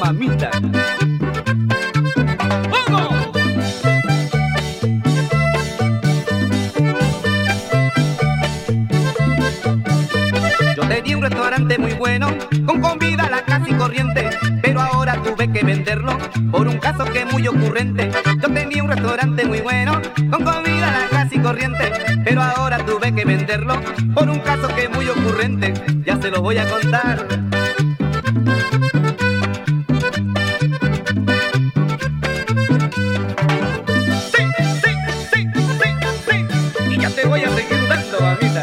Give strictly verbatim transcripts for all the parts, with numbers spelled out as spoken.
mamita. ¡Vamos! Yo tenía un restaurante muy bueno, con comida a la casi corriente, pero ahora tuve que venderlo por un caso que es muy ocurrente. Yo tenía un restaurante muy bueno, con comida a la casi corriente, pero ahora tuve que venderlo por un caso que es muy ocurrente. Ya se lo voy a contar. Sí, sí, sí, sí, sí. Y ya te voy a seguir dando, mamita.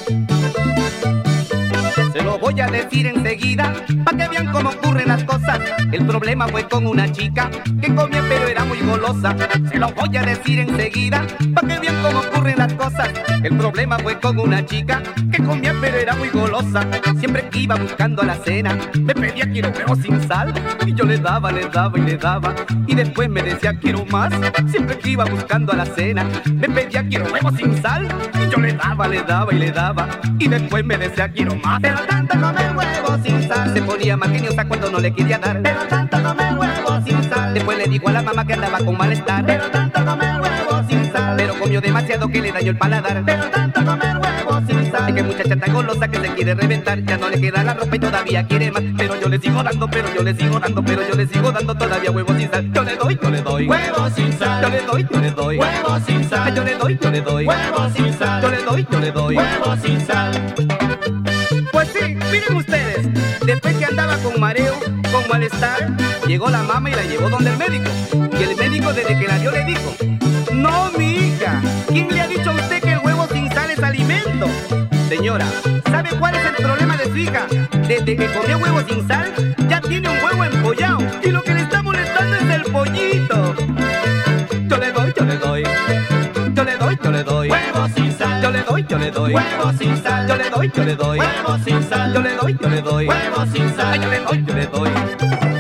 Se lo voy a decir enseguida, pa' que vean cómo ocurren las cosas. El problema fue con una chica que comía pero era muy golosa. Se lo voy a decir enseguida, pa' que vean cómo ocurren las cosas. El problema fue con una chica que comía pero era muy golosa. Siempre que iba buscando a la cena, me pedía quiero huevos sin sal. Y yo le daba, le daba y le daba. Y después me decía quiero más. Siempre que iba buscando a la cena, me pedía quiero huevos sin sal. Y yo le daba, le daba y le daba. Y después me decía quiero más. Pero tanto comer huevos sin sal. Se ponía más geniosa cuando no le quería dar. Pero tanto comer huevos sin sal. Después le dijo a la mamá que andaba con malestar. Pero tanto comer huevos sin sal. Pero comió demasiado que le dañó el paladar. Pero tanto comer huevos sin sal. Es que muchacha tan golosa que se quiere reventar. Ya no le queda la ropa y todavía quiere más. Pero yo le sigo dando, pero yo le sigo dando, pero yo le sigo dando todavía huevos sin sal. Yo le doy, yo le doy huevos sin sal. Yo le doy, yo le doy huevos sin sal. Yo le doy, yo le doy huevos sin sal. Yo le doy, yo le doy huevos sin sal. Pues sí, miren ustedes, después que andaba con mareo, con malestar, llegó la mamá y la llevó donde el médico. Y el médico desde que la vio le dijo: no, mi hija, ¿quién le ha dicho a usted que el huevo sin sal es alimento? Señora, ¿sabe cuál es el problema de su hija? Desde que comió huevo sin sal, ya tiene un huevo empollado. Y lo que le está molestando es el pollito. Yo le doy, yo le doy Yo le doy, yo le doy huevos sin sal. Yo le doy, yo le doy huevos sin sal. Yo le doy, yo le doy huevos sin sal. Yo le doy, yo le doy huevos sin sal. Yo le doy, yo le doy